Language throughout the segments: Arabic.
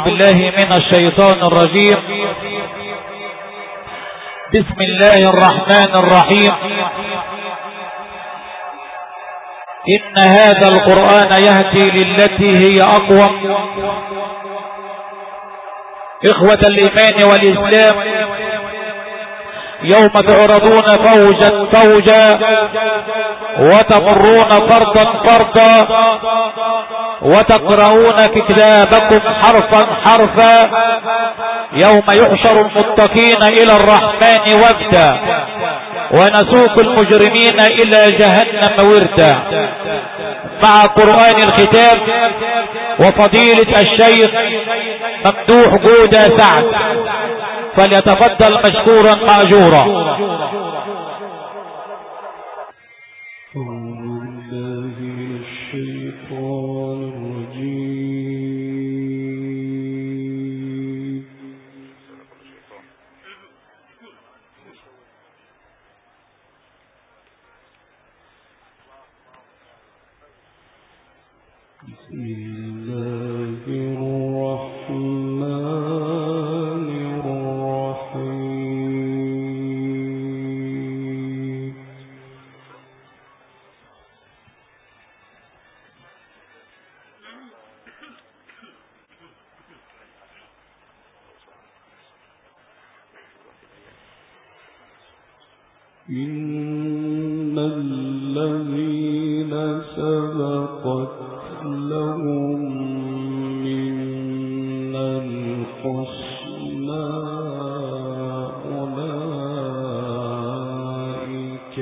بالله من الشيطان الرجيم. بسم الله الرحمن الرحيم. إن هذا القرآن يهدي للتي هي أقوم. إخوة الإيمان والإسلام، يوم تعرضون فوجا فوجا وتمرون فردا فردا وتقرؤون كتابكم حرفا حرفا، يوم يحشر المتقين إلى الرحمن وفدا ونسوق المجرمين إلى جهنم وردا. مع قرآن الختام وفضيلة الشيخ ممدوح جودة سعد، فليتفضل مشكورا مأجورا. إن الذين سبقت لهم من الحسنى أولئك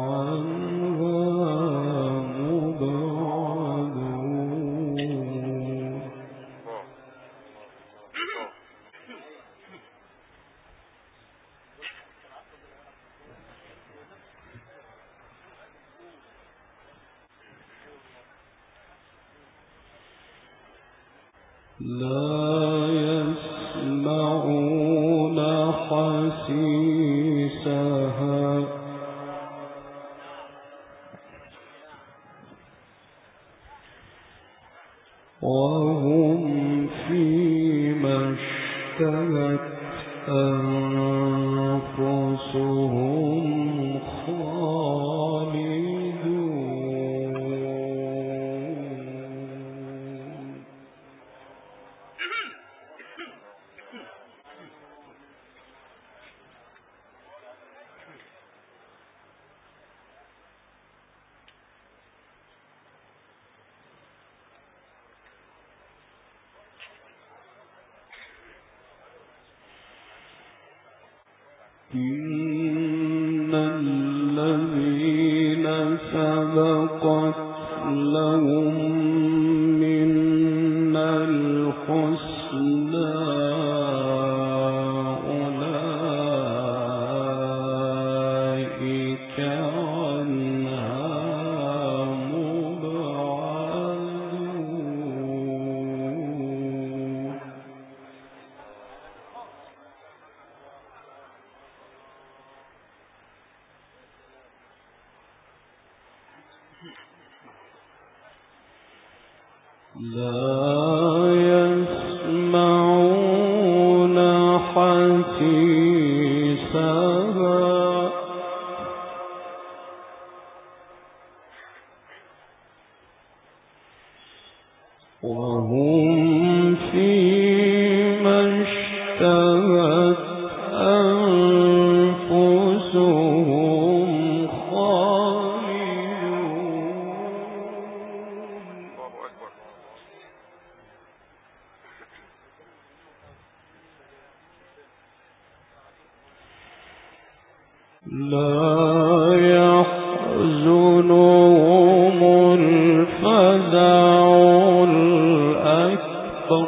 عنها مبعدون. لا يسمعون حسيسها وهم فيما اشتهت أنفسهم إن الذين سبقت لهم من الحسنى أولئك عنها مبعدون. لا يسمعون حسيسها وهم فيما اشتهت أنفسهم لا يحزنهم الفزع الأكبر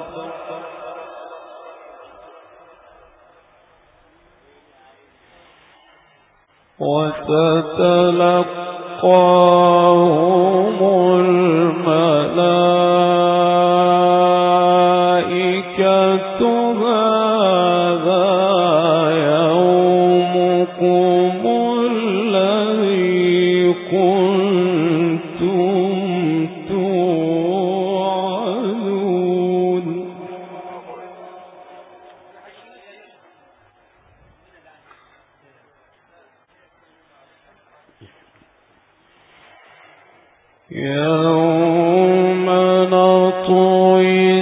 وتتلقاهم الملائكة هذا يومكم الذي كنتم توعدون. يوم نطوي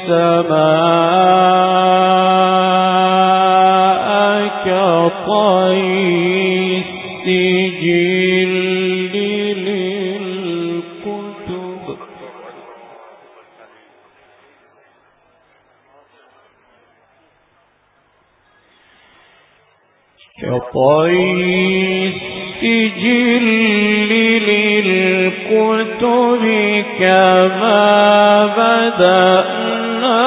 السماء كطي السجل للكتب كطي السجل للكتب كما بدأنا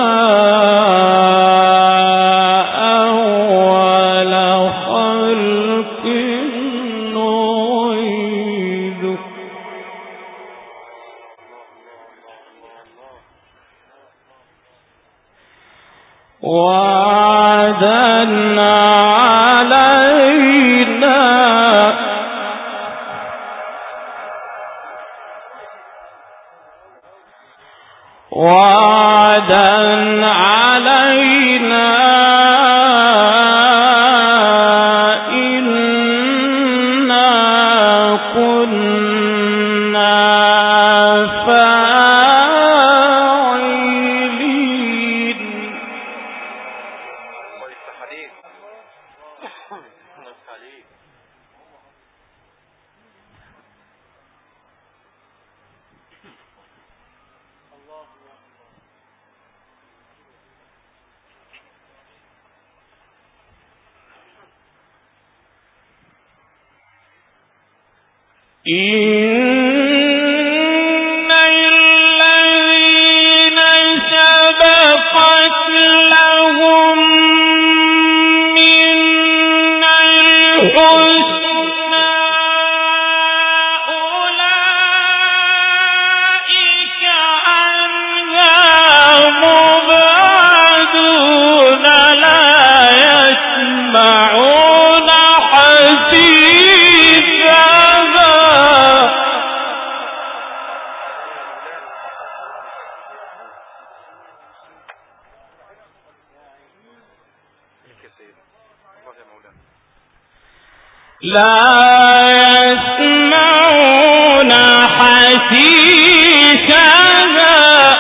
أول خلق نعيده وعدا علينا إنا كنا فاعلين. إن الذين سبقت لهم منا الحسنى أولئك عنها مبعدون لا يسمعون حسيسها لا يسمعون حسيسها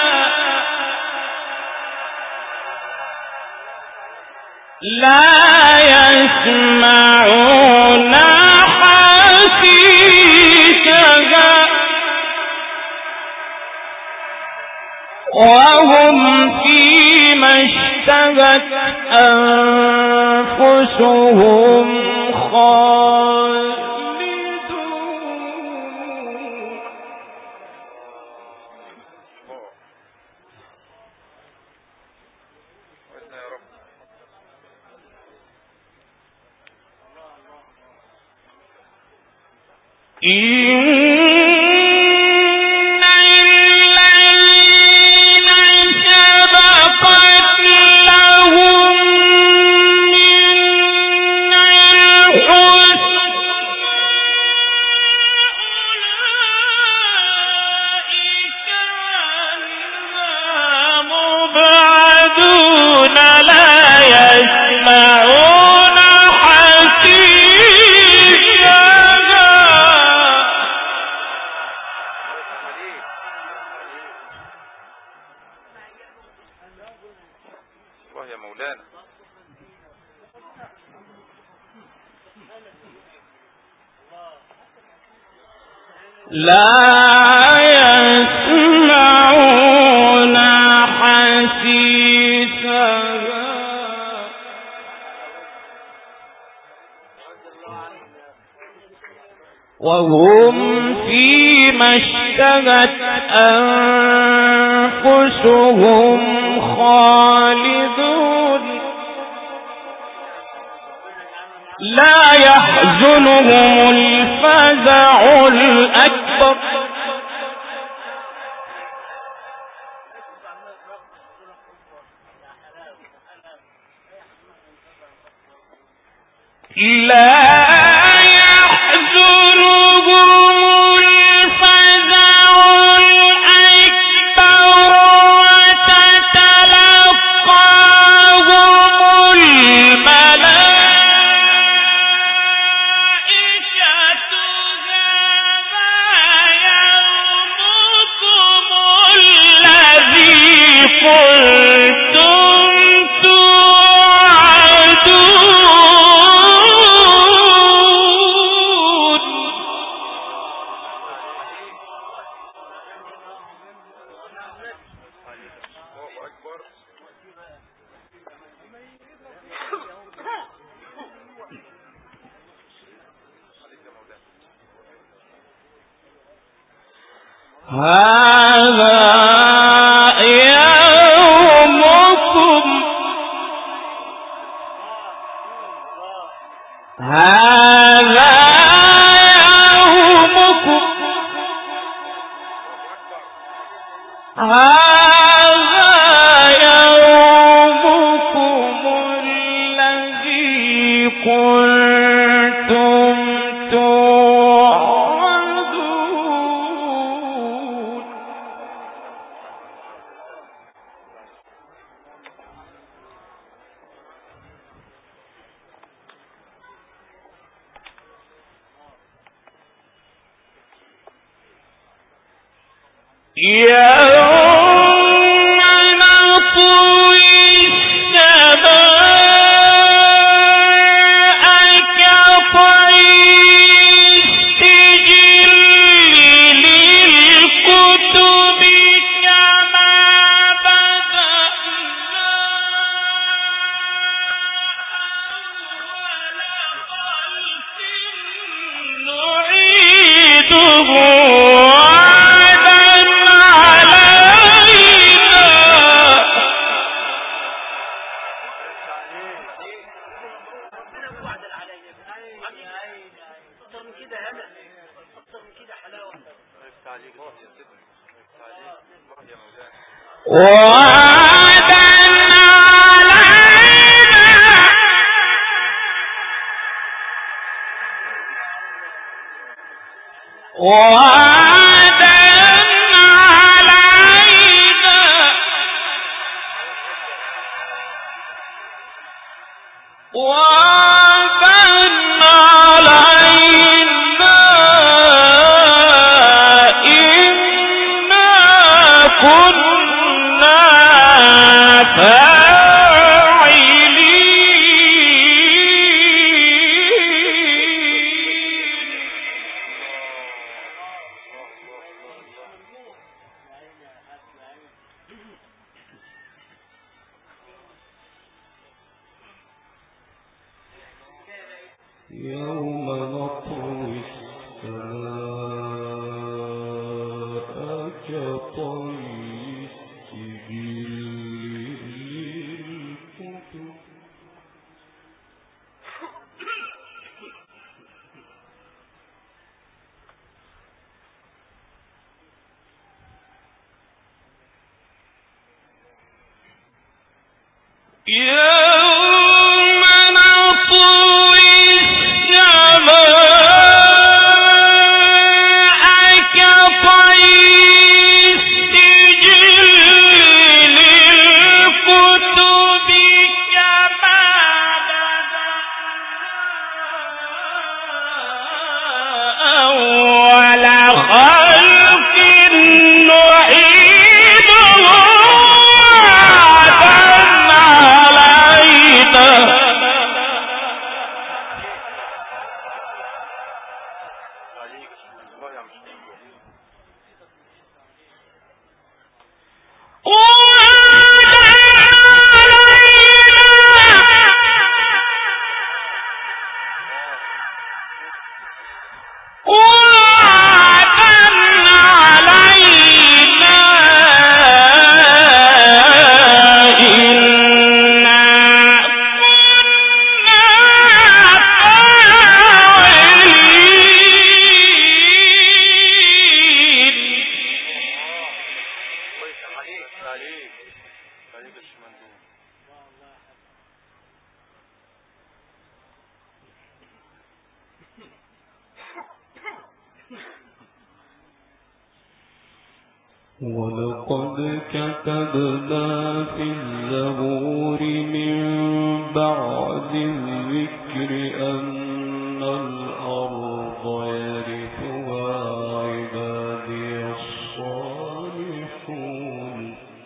لا يسمعون حسيسها وهم فيما اشتهت أنفسهم خالدون. إن الذين سبقت لهم منا الحسنى أولئك عنها مبعدون لا يسمعون حسيسها يا مولانا. لا يسمعون حسيسها وهم فيما اشتهت أنفسهم خالدون. لا يحزنهم الفزع الأكبر لا يحزنهم الفزع الأكبر وتتلقاهم الملائكة هذا يومكم هذا يومكم هذا يومكم الذي كنتم توعدون. يوم نطوي السماء كطي السجل للكتب ولقد كتبنا في الزبور من بعد الذكر أن الأرض يرثها عبادي الصالحون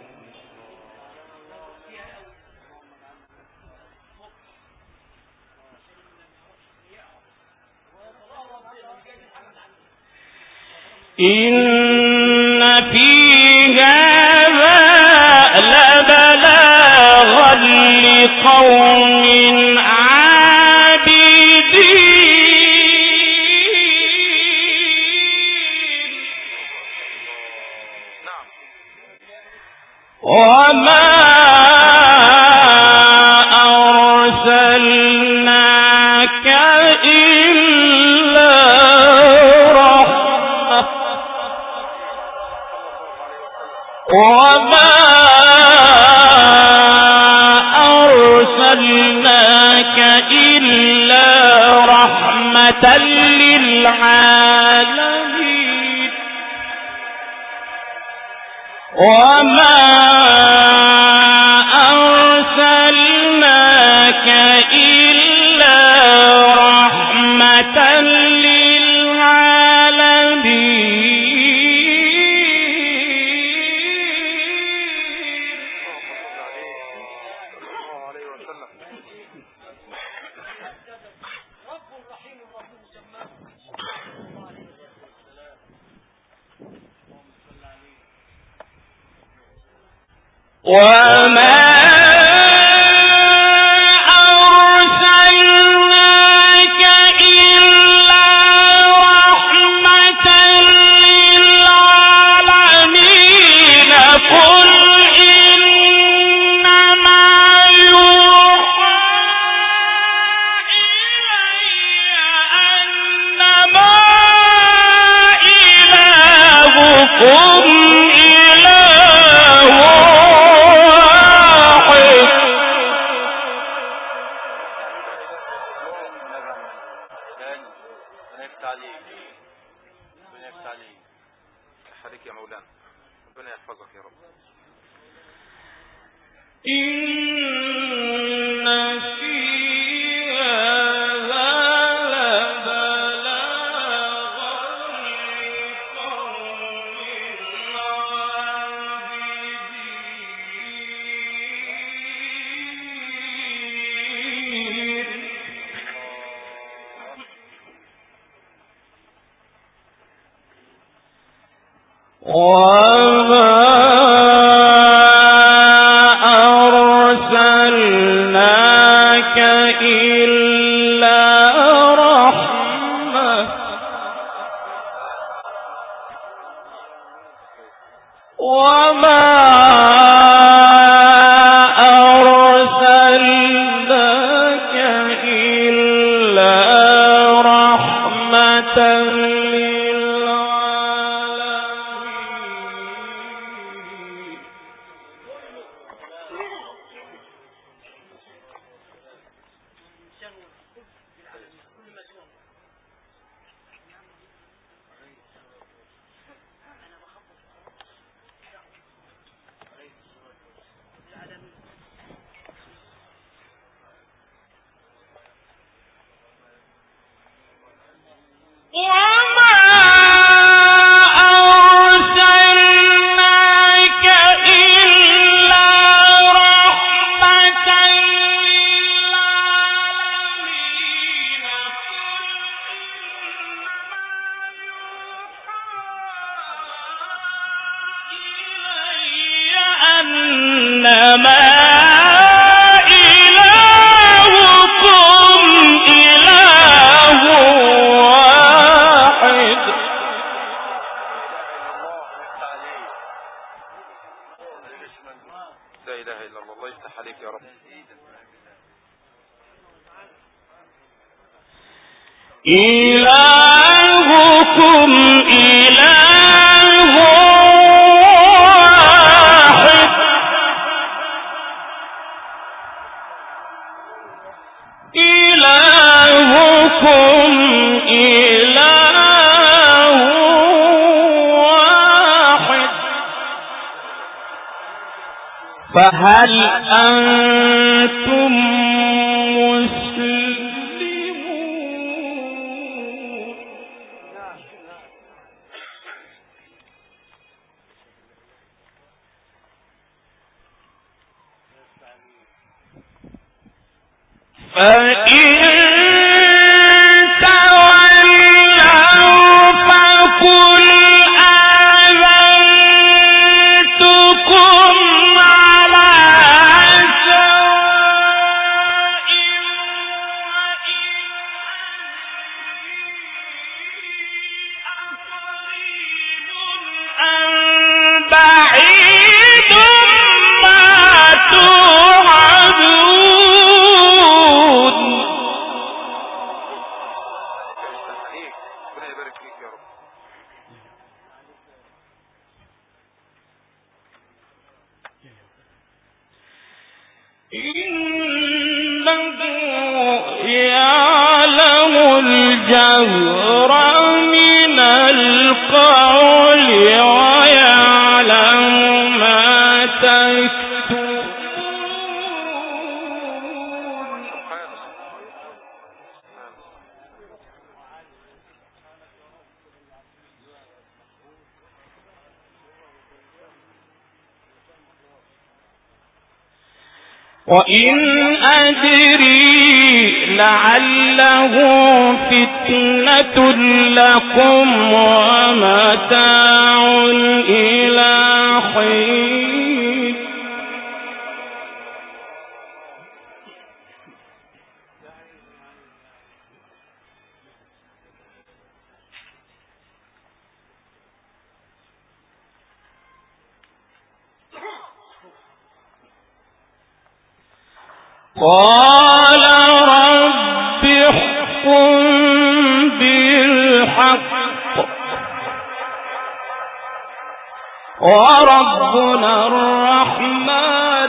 إن في هذا لبلاغا لقوم عابدين للعالمين وما أرسلناك إلا رحمة وما أرسلناك إلا رحمة للعالمين قل إنما يوحى إلي أنما إلهكم إلهكم إله واحد إلهكم إله واحد فهل أنتم فإن تولوا فقل آذنتكم على سواء وإن أقريب أم بعيد ما توعدون وإن أدري لعله فتنة لكم ومتاع إلى حين. قال رب احكم بالحق وربنا الرحمن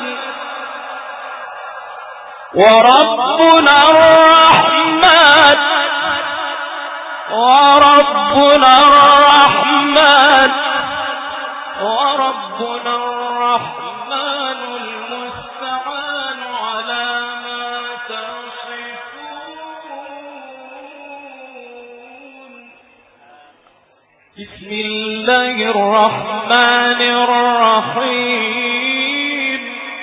وربنا الرحمن وربنا الرحمن وربنا الرحمن المستعان على ما تصفون. بسم الله الرحمن الرحيم.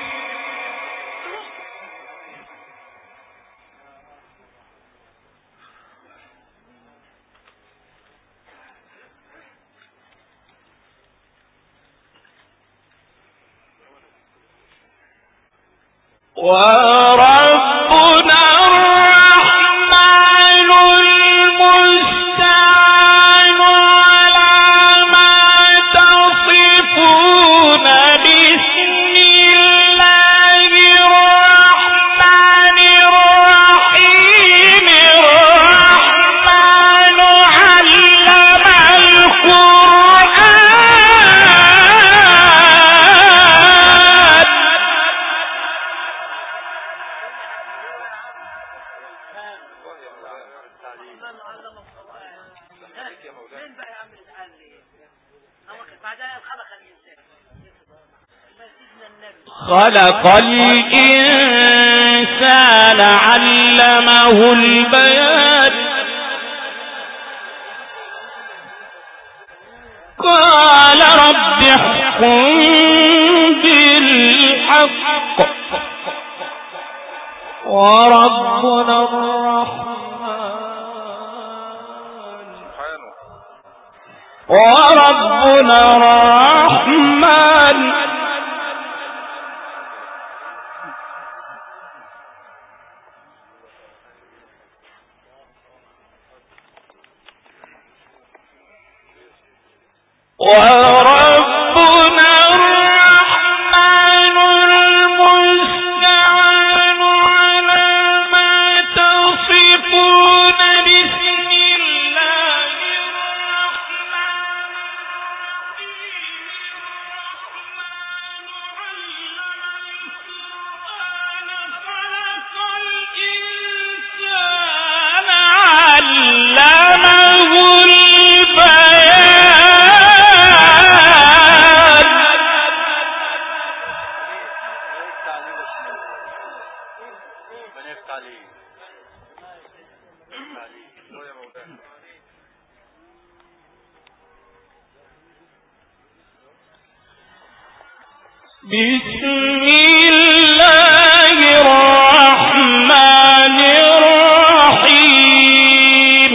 وربنا الرحمن المستعان على ما تصفون. بسم الله الرحمن الرحيم. الرحمن علم خلق الإنسان علمه البيان. قال رب احكم بالحق وربنا الرحمن وربنا الرحمن وربنا الرحمن المستعان على ما تصفون. بسم الله الرحمن الرحيم. الرحمن علم القرآن خلق الإنسان علمه بسم الله الرحمن الرحيم.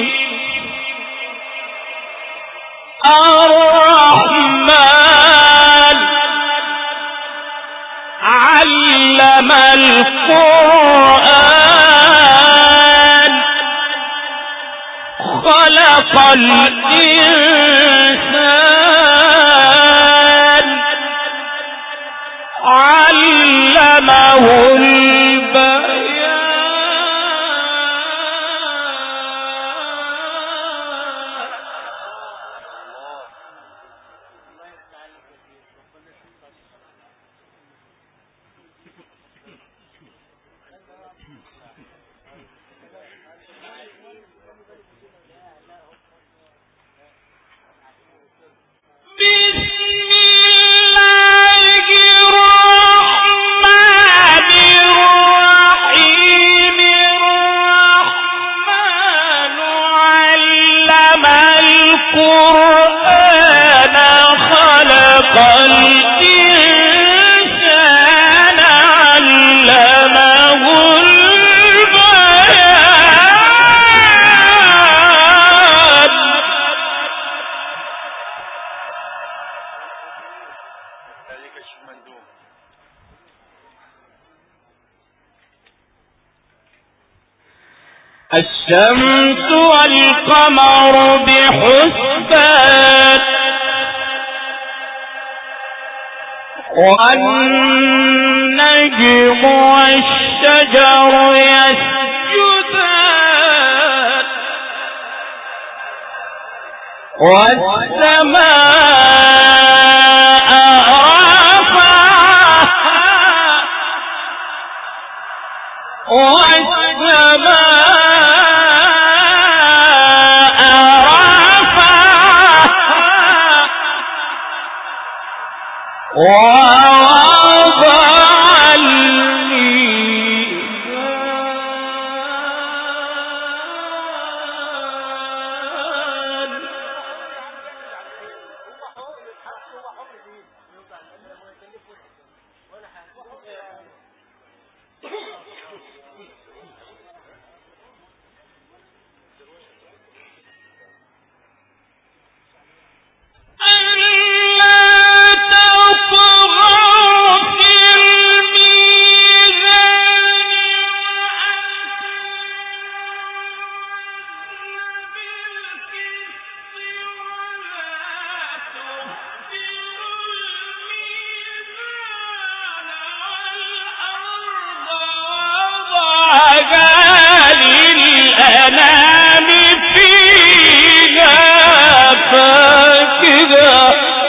الرحمن علم القرآن خلق الإنسان علمه البيان. الشمس والقمر بحسبان والنجم والشجر يسجدان والسماء رفعها ووضع الميزان للأنام فيها فاكهة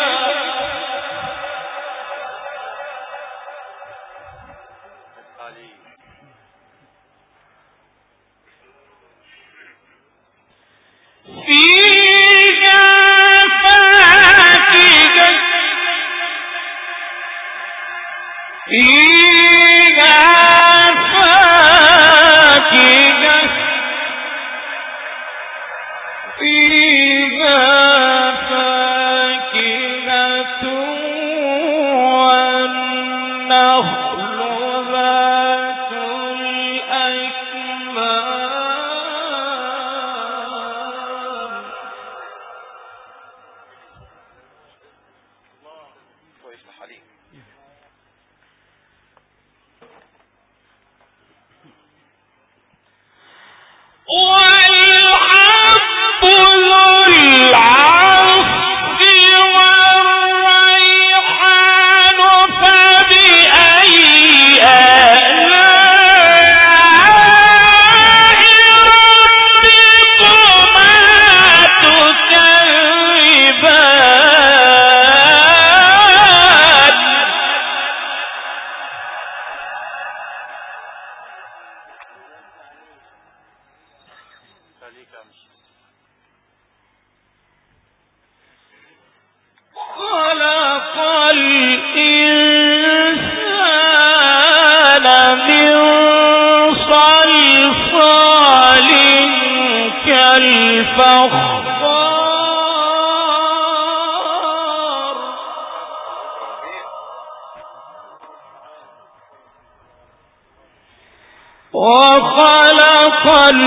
وخلق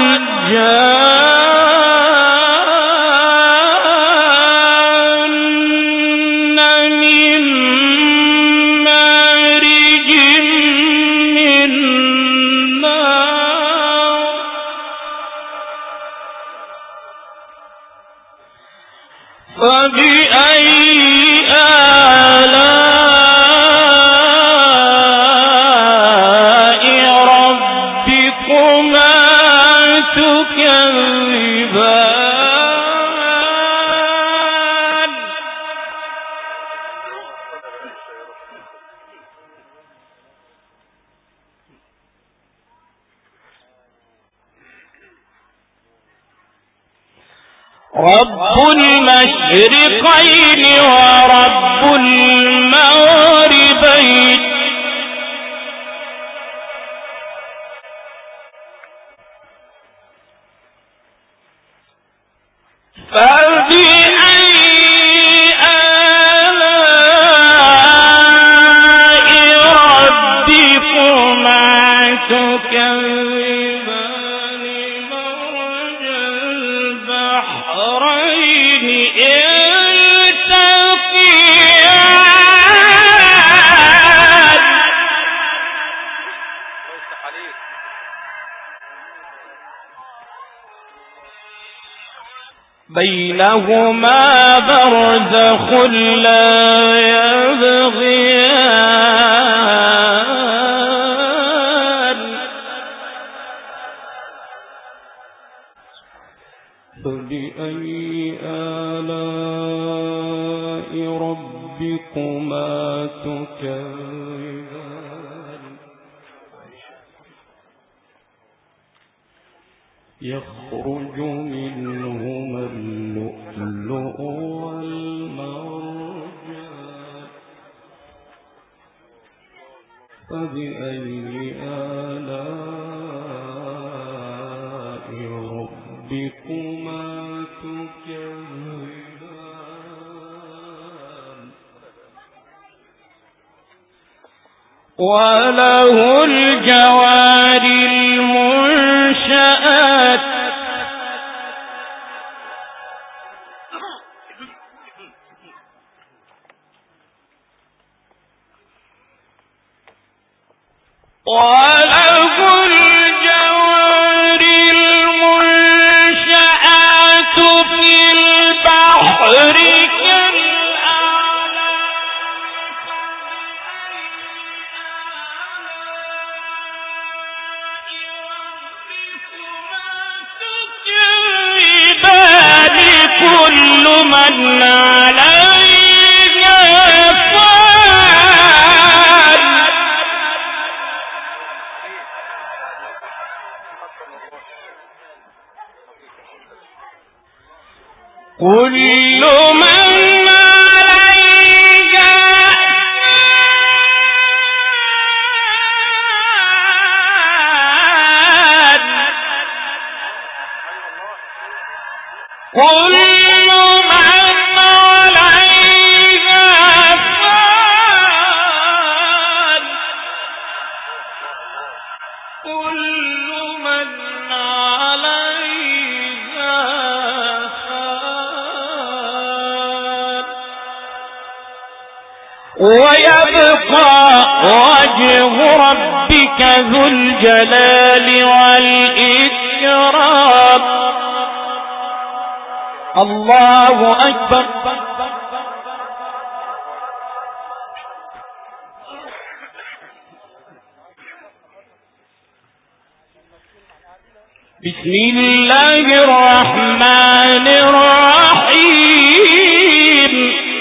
الجان من مارج من نار فبأي رب المشرقين ورب المغربين فبأي آلاء ربكما تكذبان مرج البحرين يلتقيان بينهما برزخ لا يبغيان فبأي آلاء ربكما تكذبان يخرج منهما اللؤلؤ والمرجان فبأي آلاء ربكما تكذبان وله الجوار المنشآت في البحر كل من عليها فان كل من عليها كل من عليها فان كل من عليها فان ويبقى وجه ربك ذو الجلال والإكرام الله أكبر بسم الله الرحمن الرحيم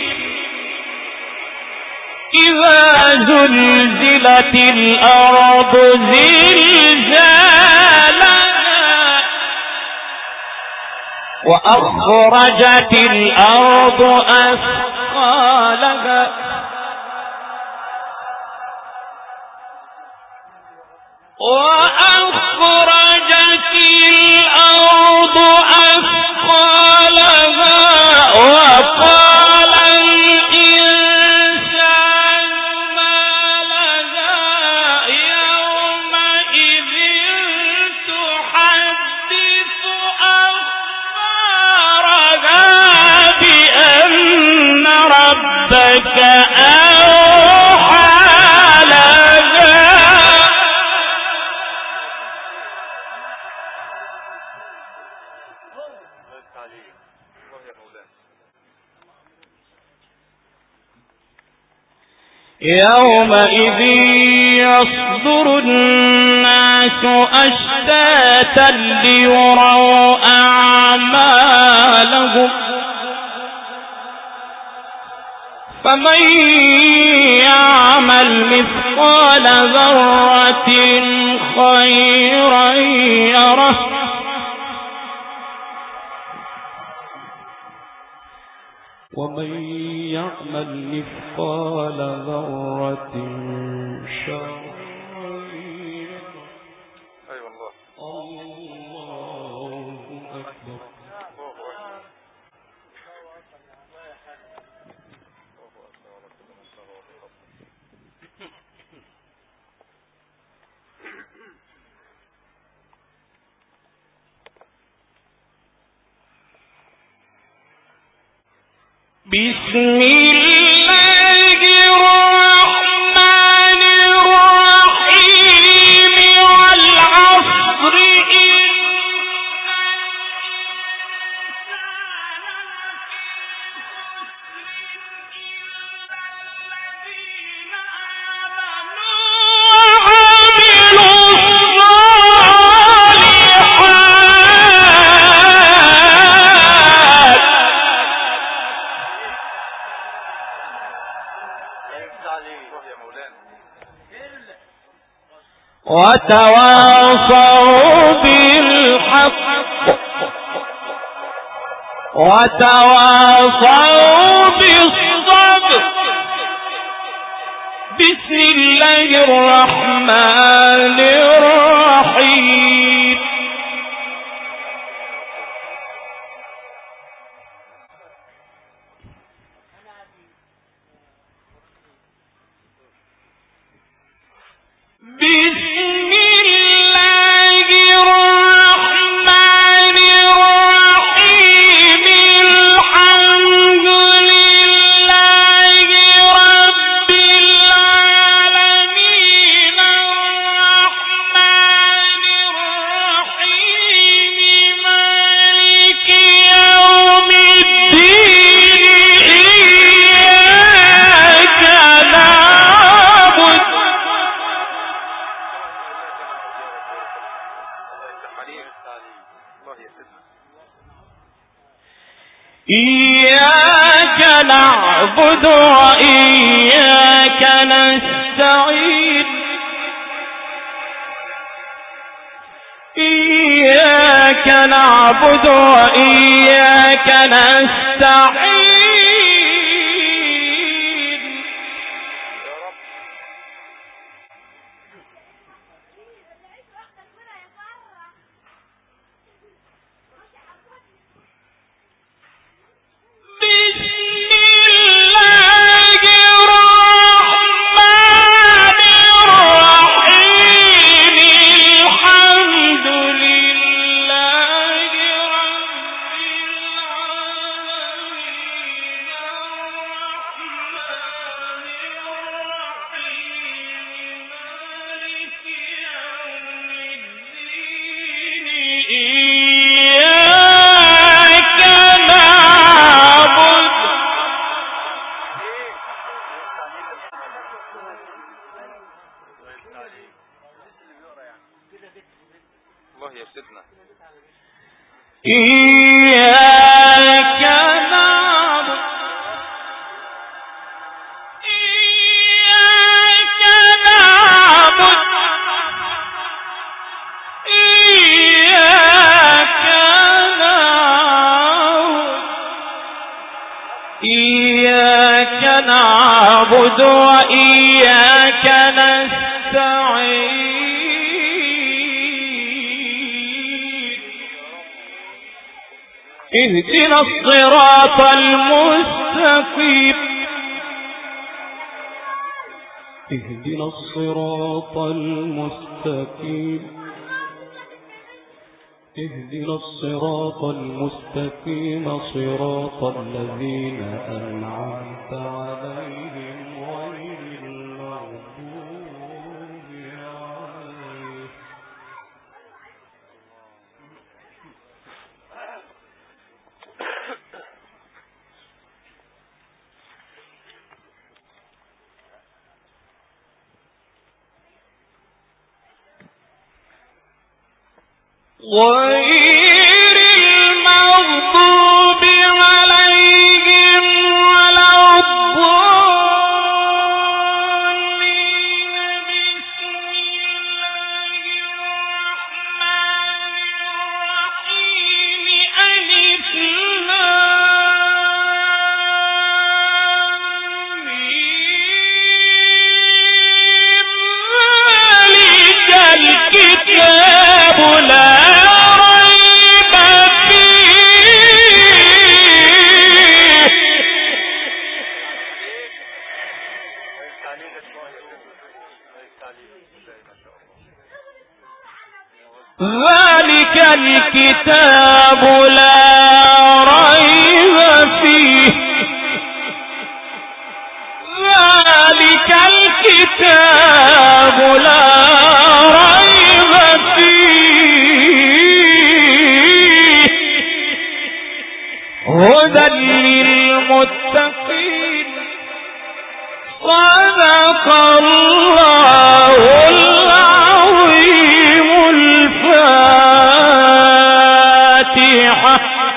إذا زلزلت الأرض زلزالها وأخرجت الأرض أثقالها وأخرجت الأرض أثقالها وقال الإنسان ما لها يومئذ تحدث أخبارها بأن ربك أوحى لها يومئذ يصدر الناس أشتاتا ليروا أعمالهم فمن يعمل مثقال ذرة خيرا يره ومن يعمل مثقال ذرة شرا يره الله أكبر بسم الله الرحمن الرحيم والعصر إن وتواصوا بالحق وتواصوا بالصبر. بسم الله الرحمن الرحيم. إياك نعبد وإياك نستعين. إياك نعبد وإياك نستعين. إياك نعبد إياك نعبد إياك نعبد إياك نعبد وإياك نستعين. اهدنا الصراط المستقيم. اهدنا الصراط المستقيم. اهدنا الصراط المستقيم صراط الذين أنعمت عليهم غير المغضوب عليهم. غير المغضوب عليهم ولا الضالين. ذلك الكتاب لا ريب فيه. ذلك الكتاب لا ريب فيه هدى للمتقين. صدق الله العظيم. الفاتحة.